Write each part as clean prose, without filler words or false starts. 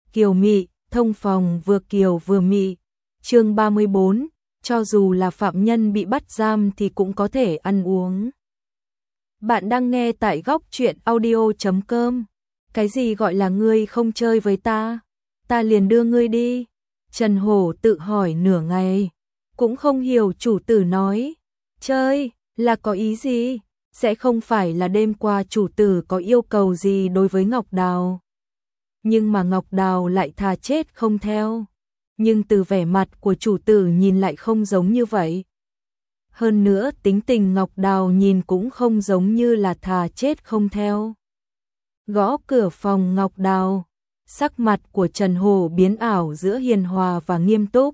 kiều mị, thông phòng vừa kiều vừa mị. Chương 34, cho dù là phạm nhân bị bắt giam thì cũng có thể ăn uống. Bạn đang nghe tại góc truyện audio.com. Cái gì gọi là ngươi không chơi với ta? Ta liền đưa ngươi đi. Trần Hổ tự hỏi nửa ngày, cũng không hiểu chủ tử nói. Chơi, là có ý gì? Sẽ không phải là đêm qua chủ tử có yêu cầu gì đối với Ngọc Đào. Nhưng mà Ngọc Đào lại thà chết không theo. Nhưng từ vẻ mặt của chủ tử nhìn lại không giống như vậy. Hơn nữa tính tình Ngọc Đào nhìn cũng không giống như là thà chết không theo. Gõ cửa phòng Ngọc Đào, sắc mặt của Trần Hổ biến ảo giữa hiền hòa và nghiêm túc.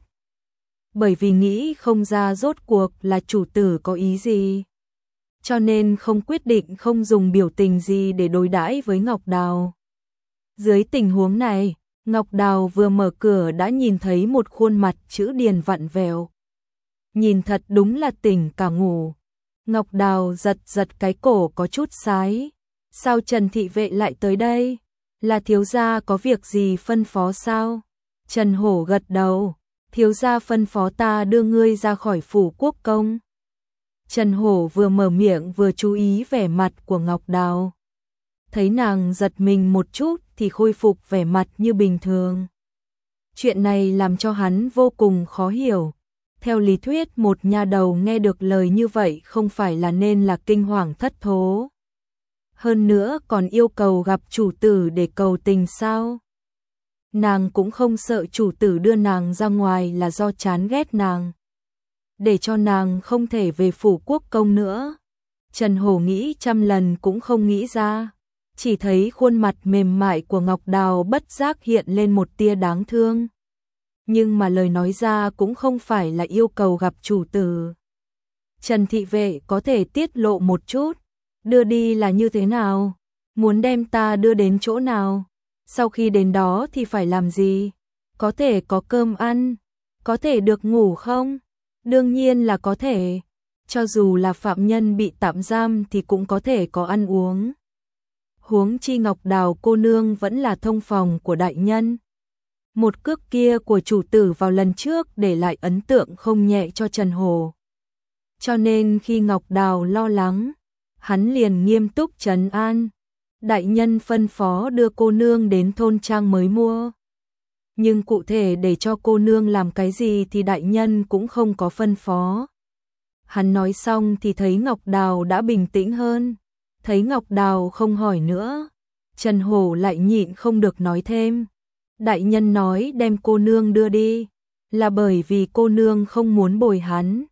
Bởi vì nghĩ không ra rốt cuộc là chủ tử có ý gì, cho nên không quyết định không dùng biểu tình gì để đối đãi với Ngọc Đào. Dưới tình huống này, Ngọc Đào vừa mở cửa đã nhìn thấy một khuôn mặt chữ điền vặn vẹo. Nhìn thật đúng là tỉnh cả ngủ. Ngọc Đào giật giật cái cổ có chút sái. Sao Trần thị vệ lại tới đây? Là thiếu gia có việc gì phân phó sao? Trần Hổ gật đầu. Thiếu gia phân phó ta đưa ngươi ra khỏi phủ quốc công. Trần Hổ vừa mở miệng vừa chú ý vẻ mặt của Ngọc Đào. Thấy nàng giật mình một chút thì khôi phục vẻ mặt như bình thường. Chuyện này làm cho hắn vô cùng khó hiểu. Theo lý thuyết một nha đầu nghe được lời như vậy không phải là nên là kinh hoàng thất thố. Hơn nữa còn yêu cầu gặp chủ tử để cầu tình sao? Nàng cũng không sợ chủ tử đưa nàng ra ngoài là do chán ghét nàng, để cho nàng không thể về phủ quốc công nữa. Trần Hổ nghĩ trăm lần cũng không nghĩ ra. Chỉ thấy khuôn mặt mềm mại của Ngọc Đào bất giác hiện lên một tia đáng thương. Nhưng mà lời nói ra cũng không phải là yêu cầu gặp chủ tử. Trần thị vệ có thể tiết lộ một chút, đưa đi là như thế nào? Muốn đem ta đưa đến chỗ nào? Sau khi đến đó thì phải làm gì? Có thể có cơm ăn? Có thể được ngủ không? Đương nhiên là có thể. Cho dù là phạm nhân bị tạm giam thì cũng có thể có ăn uống. Huống chi Ngọc Đào cô nương vẫn là thông phòng của đại nhân. Một cước kia của chủ tử vào lần trước để lại ấn tượng không nhẹ cho Trần Hổ. Cho nên khi Ngọc Đào lo lắng, hắn liền nghiêm túc trấn an. Đại nhân phân phó đưa cô nương đến thôn trang mới mua. Nhưng cụ thể để cho cô nương làm cái gì thì đại nhân cũng không có phân phó. Hắn nói xong thì thấy Ngọc Đào đã bình tĩnh hơn. Thấy Ngọc Đào không hỏi nữa, Trần Hổ lại nhịn không được nói thêm. Đại nhân nói đem cô nương đưa đi, là bởi vì cô nương không muốn bồi hắn.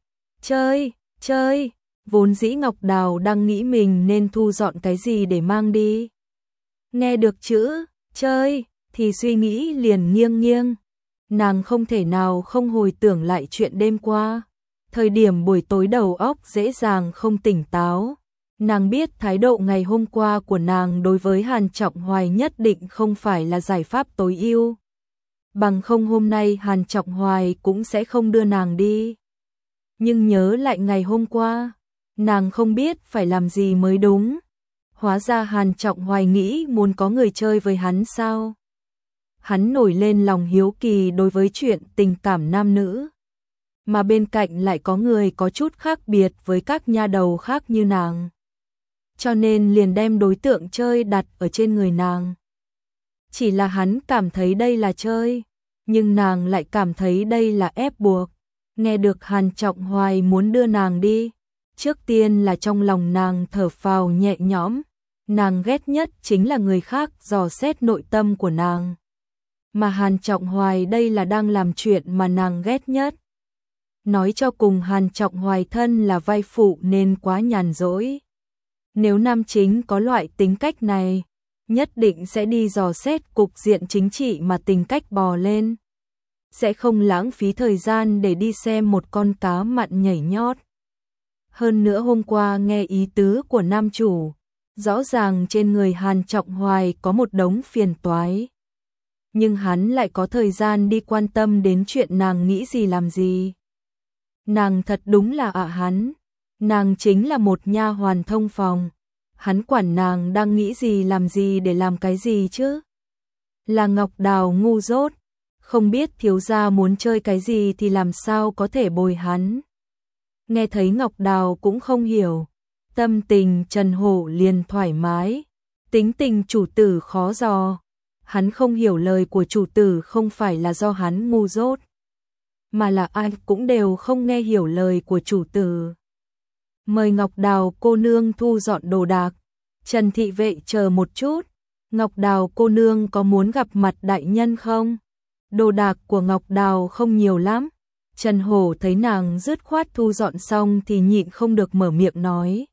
Chơi, vốn dĩ Ngọc Đào đang nghĩ mình nên thu dọn cái gì để mang đi. Nghe được chữ, chơi, thì suy nghĩ liền nghiêng nghiêng. Nàng không thể nào không hồi tưởng lại chuyện đêm qua. Thời điểm buổi tối đầu óc dễ dàng không tỉnh táo. Nàng biết thái độ ngày hôm qua của nàng đối với Hàn Trọng Hoài nhất định không phải là giải pháp tối ưu. Bằng không hôm nay Hàn Trọng Hoài cũng sẽ không đưa nàng đi. Nhưng nhớ lại ngày hôm qua, nàng không biết phải làm gì mới đúng. Hóa ra Hàn Trọng Hoài nghĩ muốn có người chơi với hắn sao? Hắn nổi lên lòng hiếu kỳ đối với chuyện tình cảm nam nữ. Mà bên cạnh lại có người có chút khác biệt với các nha đầu khác như nàng. Cho nên liền đem đối tượng chơi đặt ở trên người nàng. Chỉ là hắn cảm thấy đây là chơi, nhưng nàng lại cảm thấy đây là ép buộc. Nghe được Hàn Trọng Hoài muốn đưa nàng đi, trước tiên là trong lòng nàng thở phào nhẹ nhõm. Nàng ghét nhất chính là người khác dò xét nội tâm của nàng. Mà Hàn Trọng Hoài đây là đang làm chuyện mà nàng ghét nhất. Nói cho cùng Hàn Trọng Hoài thân là vai phụ nên quá nhàn rỗi. Nếu nam chính có loại tính cách này, nhất định sẽ đi dò xét cục diện chính trị mà tính cách bò lên. Sẽ không lãng phí thời gian để đi xem một con cá mặn nhảy nhót. Hơn nữa hôm qua nghe ý tứ của nam chủ, rõ ràng trên người Hàn Trọng Hoài có một đống phiền toái. Nhưng hắn lại có thời gian đi quan tâm đến chuyện nàng nghĩ gì làm gì. Nàng thật đúng là hắn. Nàng chính là một nha hoàn thông phòng. Hắn quản nàng đang nghĩ gì làm gì để làm cái gì chứ? Là Ngọc Đào ngu dốt, không biết thiếu gia muốn chơi cái gì thì làm sao có thể bồi hắn. Nghe thấy Ngọc Đào cũng không hiểu, tâm tình Trần Hổ liền thoải mái, tính tình chủ tử khó dò. Hắn không hiểu lời của chủ tử không phải là do hắn ngu dốt, mà là ai cũng đều không nghe hiểu lời của chủ tử. Mời Ngọc Đào cô nương thu dọn đồ đạc. Trần thị vệ chờ một chút, Ngọc Đào cô nương có muốn gặp mặt đại nhân không? Đồ đạc của Ngọc Đào không nhiều lắm. Trần Hổ thấy nàng dứt khoát thu dọn xong thì nhịn không được mở miệng nói.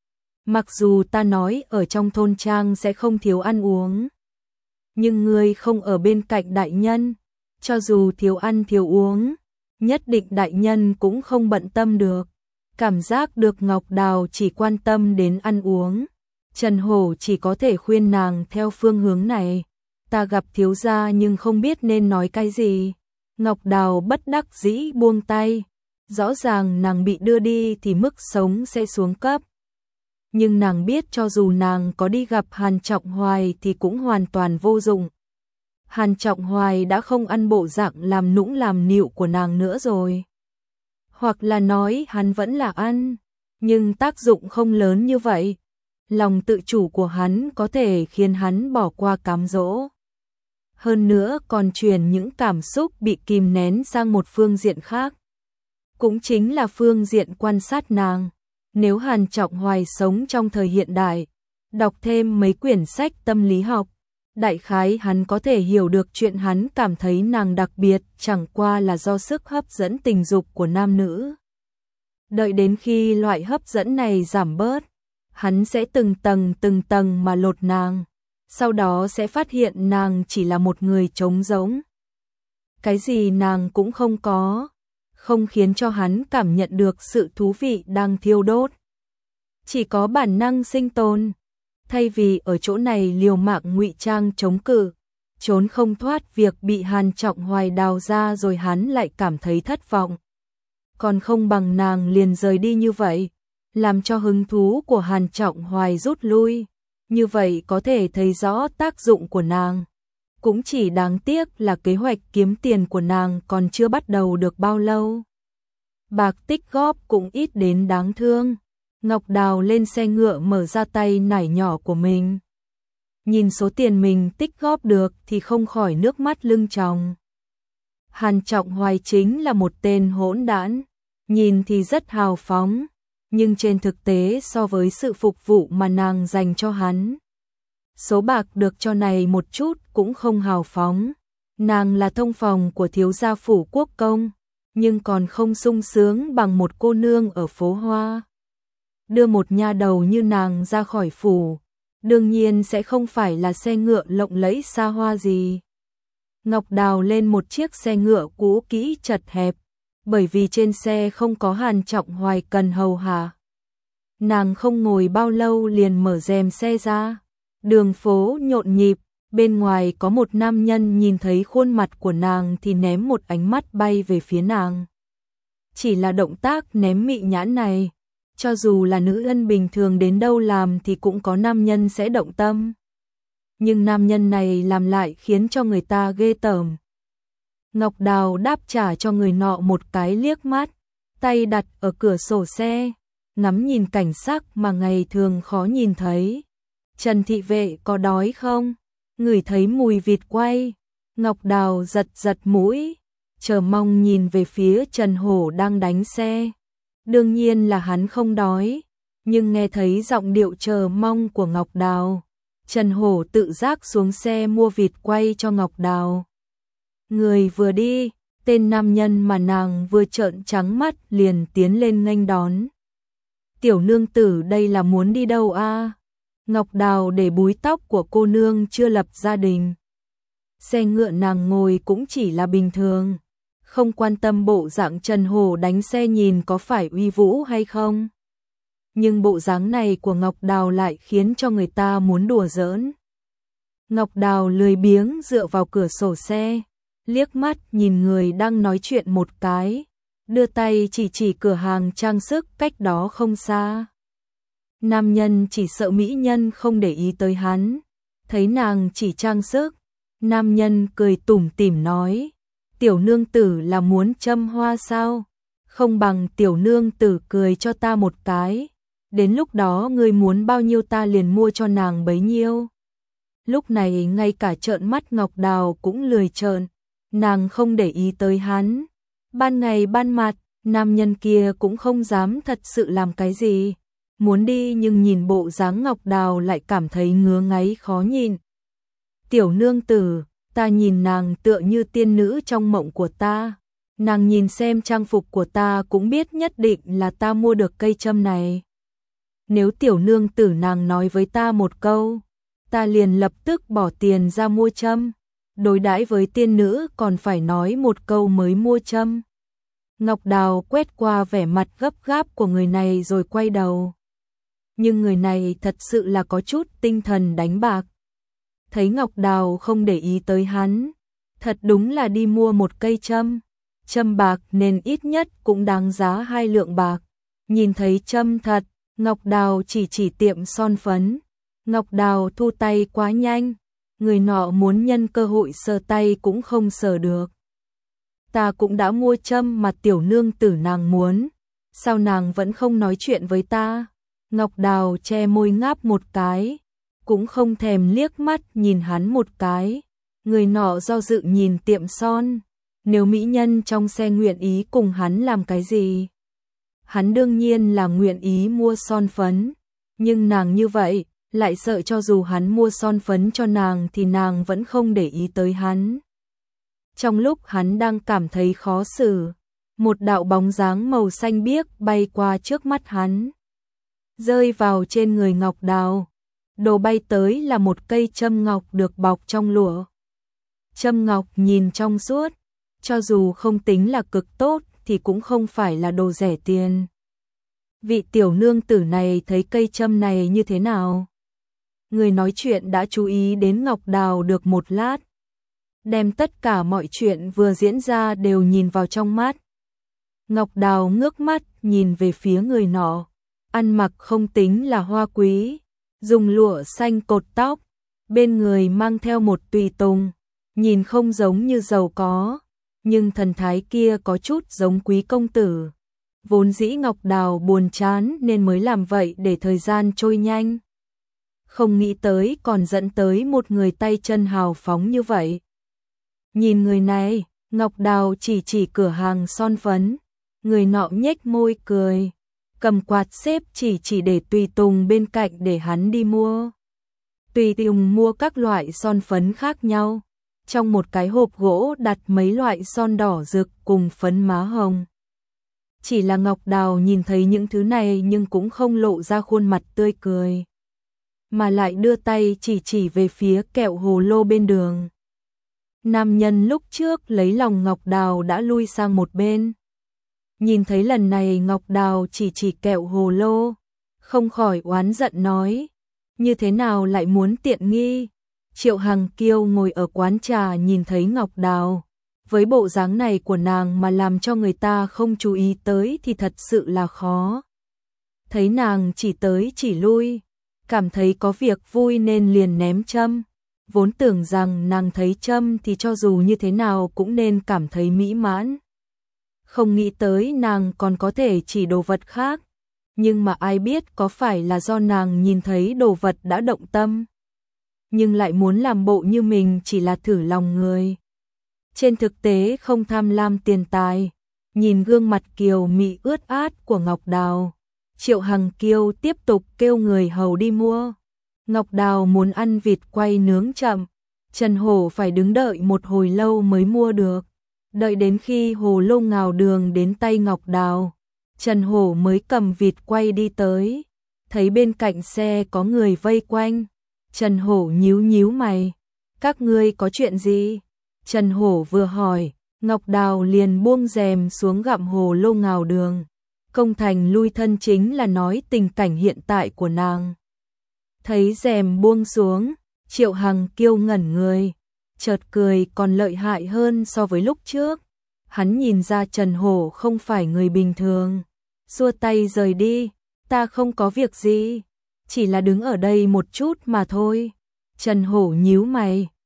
Mặc dù ta nói ở trong thôn trang sẽ không thiếu ăn uống, nhưng ngươi không ở bên cạnh đại nhân, cho dù thiếu ăn thiếu uống, nhất định đại nhân cũng không bận tâm được. Cảm giác được Ngọc Đào chỉ quan tâm đến ăn uống, Trần Hổ chỉ có thể khuyên nàng theo phương hướng này. Ta gặp thiếu gia nhưng không biết nên nói cái gì. Ngọc Đào bất đắc dĩ buông tay, rõ ràng nàng bị đưa đi thì mức sống sẽ xuống cấp. Nhưng nàng biết cho dù nàng có đi gặp Hàn Trọng Hoài thì cũng hoàn toàn vô dụng. Hàn Trọng Hoài đã không ăn bộ dạng làm nũng làm nịu của nàng nữa rồi. Hoặc là nói hắn vẫn là ăn, nhưng tác dụng không lớn như vậy. Lòng tự chủ của hắn có thể khiến hắn bỏ qua cám dỗ. Hơn nữa còn truyền những cảm xúc bị kìm nén sang một phương diện khác. Cũng chính là phương diện quan sát nàng. Nếu Hàn Trọng Hoài sống trong thời hiện đại, đọc thêm mấy quyển sách tâm lý học, đại khái hắn có thể hiểu được chuyện hắn cảm thấy nàng đặc biệt chẳng qua là do sức hấp dẫn tình dục của nam nữ. Đợi đến khi loại hấp dẫn này giảm bớt, hắn sẽ từng tầng mà lột nàng, sau đó sẽ phát hiện nàng chỉ là một người trống rỗng. Cái gì nàng cũng không có, không khiến cho hắn cảm nhận được sự thú vị đang thiêu đốt. Chỉ có bản năng sinh tồn. Thay vì ở chỗ này liều mạng ngụy trang chống cự, trốn không thoát việc bị Hàn Trọng Hoài đào ra rồi hắn lại cảm thấy thất vọng. Còn không bằng nàng liền rời đi như vậy, làm cho hứng thú của Hàn Trọng Hoài rút lui. Như vậy có thể thấy rõ tác dụng của nàng. Cũng chỉ đáng tiếc là kế hoạch kiếm tiền của nàng còn chưa bắt đầu được bao lâu. Bạc tích góp cũng ít đến đáng thương. Ngọc Đào lên xe ngựa mở ra tay nải nhỏ của mình. Nhìn số tiền mình tích góp được thì không khỏi nước mắt lưng tròng. Hàn Trọng Hoài chính là một tên hỗn đản, nhìn thì rất hào phóng, nhưng trên thực tế so với sự phục vụ mà nàng dành cho hắn, số bạc được cho này một chút cũng không hào phóng. Nàng là thông phòng của thiếu gia phủ quốc công, nhưng còn không sung sướng bằng một cô nương ở phố Hoa. Đưa một nha đầu như nàng ra khỏi phủ, đương nhiên sẽ không phải là xe ngựa lộng lẫy xa hoa gì. Ngọc Đào lên một chiếc xe ngựa cũ kỹ chật hẹp, bởi vì trên xe không có Hàn Trọng Hoài cần hầu hạ. Nàng không ngồi bao lâu liền mở rèm xe ra. Đường phố nhộn nhịp, bên ngoài có một nam nhân nhìn thấy khuôn mặt của nàng thì ném một ánh mắt bay về phía nàng. Chỉ là động tác ném mị nhãn này, cho dù là nữ nhân bình thường đến đâu làm thì cũng có nam nhân sẽ động tâm. Nhưng nam nhân này làm lại khiến cho người ta ghê tởm. Ngọc Đào đáp trả cho người nọ một cái liếc mắt, tay đặt ở cửa sổ xe, ngắm nhìn cảnh sắc mà ngày thường khó nhìn thấy. Trần thị vệ có đói không? Ngửi thấy mùi vịt quay. Ngọc Đào giật giật mũi, chờ mong nhìn về phía Trần Hổ đang đánh xe. Đương nhiên là hắn không đói, nhưng nghe thấy giọng điệu chờ mong của Ngọc Đào, Trần Hổ tự giác xuống xe mua vịt quay cho Ngọc Đào. Người vừa đi, tên nam nhân mà nàng vừa trợn trắng mắt liền tiến lên nghênh đón. Tiểu nương tử đây là muốn đi đâu a? Ngọc Đào để búi tóc của cô nương chưa lập gia đình. Xe ngựa nàng ngồi cũng chỉ là bình thường, không quan tâm bộ dạng Trần Hổ đánh xe nhìn có phải uy vũ hay không. Nhưng bộ dáng này của Ngọc Đào lại khiến cho người ta muốn đùa giỡn. Ngọc Đào lười biếng dựa vào cửa sổ xe, liếc mắt nhìn người đang nói chuyện một cái, đưa tay chỉ cửa hàng trang sức cách đó không xa. Nam nhân chỉ sợ mỹ nhân không để ý tới hắn, thấy nàng chỉ trang sức, Nam nhân cười tủm tỉm nói, tiểu nương tử là muốn châm hoa sao? Không bằng tiểu nương tử cười cho ta một cái, đến lúc đó ngươi muốn bao nhiêu ta liền mua cho nàng bấy nhiêu. Lúc này ngay cả trợn mắt Ngọc Đào cũng lười trợn, nàng không để ý tới hắn. Ban ngày ban mặt, nam nhân kia cũng không dám thật sự làm cái gì. Muốn đi nhưng nhìn bộ dáng Ngọc Đào lại cảm thấy ngứa ngáy khó nhìn. Tiểu nương tử, ta nhìn nàng tựa như tiên nữ trong mộng của ta. Nàng nhìn xem trang phục của ta cũng biết nhất định là ta mua được cây châm này. Nếu tiểu nương tử nàng nói với ta một câu, ta liền lập tức bỏ tiền ra mua châm. Đối đãi với tiên nữ còn phải nói một câu mới mua châm. Ngọc Đào quét qua vẻ mặt gấp gáp của người này rồi quay đầu. Nhưng người này thật sự là có chút tinh thần đánh bạc. Thấy Ngọc Đào không để ý tới hắn, thật đúng là đi mua một cây châm. Châm bạc nên ít nhất cũng đáng giá 2 lượng bạc. Nhìn thấy châm thật, Ngọc Đào chỉ tiệm son phấn. Ngọc Đào thu tay quá nhanh, người nọ muốn nhân cơ hội sờ tay cũng không sờ được. Ta cũng đã mua châm mà tiểu nương tử nàng muốn, sao nàng vẫn không nói chuyện với ta? Ngọc Đào che môi ngáp một cái, cũng không thèm liếc mắt nhìn hắn một cái. Người nọ do dự nhìn tiệm son, nếu mỹ nhân trong xe nguyện ý cùng hắn làm cái gì? Hắn đương nhiên là nguyện ý mua son phấn, nhưng nàng như vậy, lại sợ cho dù hắn mua son phấn cho nàng thì nàng vẫn không để ý tới hắn. Trong lúc hắn đang cảm thấy khó xử, một đạo bóng dáng màu xanh biếc bay qua trước mắt hắn, rơi vào trên người Ngọc Đào. Đồ bay tới là một cây châm ngọc được bọc trong lụa. Châm ngọc nhìn trong suốt, cho dù không tính là cực tốt thì cũng không phải là đồ rẻ tiền. Vị tiểu nương tử này thấy cây châm này như thế nào? Người nói chuyện đã chú ý đến Ngọc Đào được một lát, đem tất cả mọi chuyện vừa diễn ra đều nhìn vào trong mắt. Ngọc Đào ngước mắt nhìn về phía người nọ, ăn mặc không tính là hoa quý, dùng lụa xanh cột tóc, bên người mang theo một tùy tùng, nhìn không giống như giàu có, nhưng thần thái kia có chút giống quý công tử. Vốn dĩ Ngọc Đào buồn chán nên mới làm vậy để thời gian trôi nhanh. Không nghĩ tới còn dẫn tới một người tay chân hào phóng như vậy. Nhìn người này, Ngọc Đào chỉ cửa hàng son phấn, người nọ nhếch môi cười, cầm quạt xếp chỉ để tùy tùng bên cạnh để hắn đi mua. Tùy tùng mua các loại son phấn khác nhau, trong một cái hộp gỗ đặt mấy loại son đỏ rực cùng phấn má hồng. Chỉ là Ngọc Đào nhìn thấy những thứ này nhưng cũng không lộ ra khuôn mặt tươi cười, mà lại đưa tay chỉ về phía kẹo hồ lô bên đường. Nam nhân lúc trước lấy lòng Ngọc Đào đã lui sang một bên. Nhìn thấy lần này Ngọc Đào chỉ kẹo hồ lô, không khỏi oán giận nói, như thế nào lại muốn tiện nghi. Triệu Hằng Kiêu ngồi ở quán trà nhìn thấy Ngọc Đào, với bộ dáng này của nàng mà làm cho người ta không chú ý tới thì thật sự là khó. Thấy nàng chỉ tới chỉ lui, cảm thấy có việc vui nên liền ném châm. Vốn tưởng rằng nàng thấy châm thì cho dù như thế nào cũng nên cảm thấy mỹ mãn. Không nghĩ tới nàng còn có thể chỉ đồ vật khác, nhưng mà ai biết có phải là do nàng nhìn thấy đồ vật đã động tâm, nhưng lại muốn làm bộ như mình chỉ là thử lòng người. Trên thực tế không tham lam tiền tài. Nhìn gương mặt kiều mị ướt át của Ngọc Đào, Triệu Hằng Kiêu tiếp tục kêu người hầu đi mua. Ngọc Đào muốn ăn vịt quay nướng chậm, Trần Hổ phải đứng đợi một hồi lâu mới mua được. Đợi đến khi hồ lô ngào đường đến tay Ngọc Đào, Trần Hổ mới cầm vịt quay đi tới. Thấy bên cạnh xe có người vây quanh, Trần Hổ nhíu mày, các ngươi có chuyện gì? Trần Hổ vừa hỏi, Ngọc Đào liền buông rèm xuống gặm hồ lô ngào đường. Công thành lui thân chính là nói tình cảnh hiện tại của nàng. Thấy rèm buông xuống, Triệu Hằng Kiêu ngẩn người, chợt cười còn lợi hại hơn so với lúc trước. Hắn nhìn ra Trần Hổ không phải người bình thường, xua tay rời đi, ta không có việc gì, chỉ là đứng ở đây một chút mà thôi. Trần Hổ nhíu mày,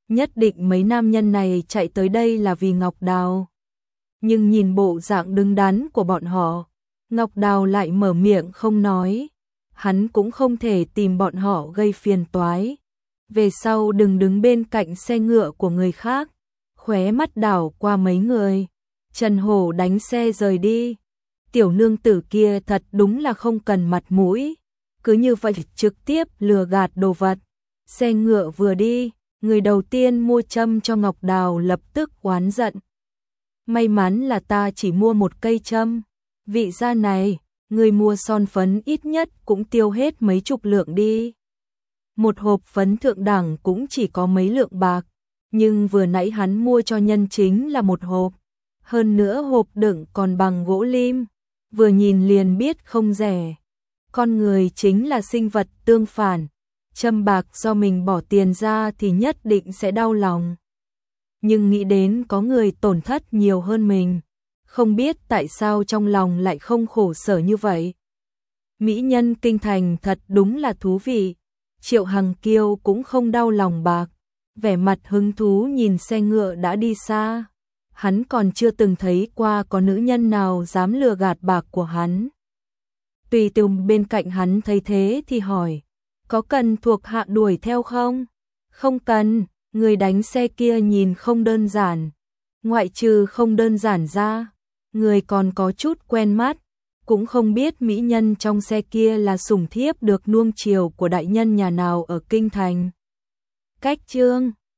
nhất định mấy nam nhân này chạy tới đây là vì Ngọc Đào. Nhưng nhìn bộ dạng đứng đắn của bọn họ, Ngọc Đào lại mở miệng không nói, hắn cũng không thể tìm bọn họ gây phiền toái. Về sau đừng đứng bên cạnh xe ngựa của người khác, khóe mắt đảo qua mấy người. Trần Hổ đánh xe rời đi. Tiểu nương tử kia thật đúng là không cần mặt mũi, cứ như vậy trực tiếp lừa gạt đồ vật. Xe ngựa vừa đi, người đầu tiên mua châm cho Ngọc Đào lập tức oán giận. May mắn là ta chỉ mua một cây châm, vị gia này, người mua son phấn ít nhất cũng tiêu hết mấy chục lượng đi. Một hộp phấn thượng đẳng cũng chỉ có mấy lượng bạc, nhưng vừa nãy hắn mua cho nhân chính là một hộp, hơn nữa hộp đựng còn bằng gỗ lim, vừa nhìn liền biết không rẻ. Con người chính là sinh vật tương phản, châm bạc do mình bỏ tiền ra thì nhất định sẽ đau lòng. Nhưng nghĩ đến có người tổn thất nhiều hơn mình, không biết tại sao trong lòng lại không khổ sở như vậy. Mỹ nhân kinh thành thật đúng là thú vị. Triệu Hằng Kiêu cũng không đau lòng bạc, vẻ mặt hứng thú nhìn xe ngựa đã đi xa. Hắn còn chưa từng thấy qua có nữ nhân nào dám lừa gạt bạc của hắn. Tùy Tùng bên cạnh hắn thấy thế thì hỏi, có cần thuộc hạ đuổi theo không? Không cần, người đánh xe kia nhìn không đơn giản. Ngoại trừ không đơn giản ra, người còn có chút quen mắt. Cũng không biết mỹ nhân trong xe kia là sủng thiếp được nuông chiều của đại nhân nhà nào ở kinh thành. Cách chương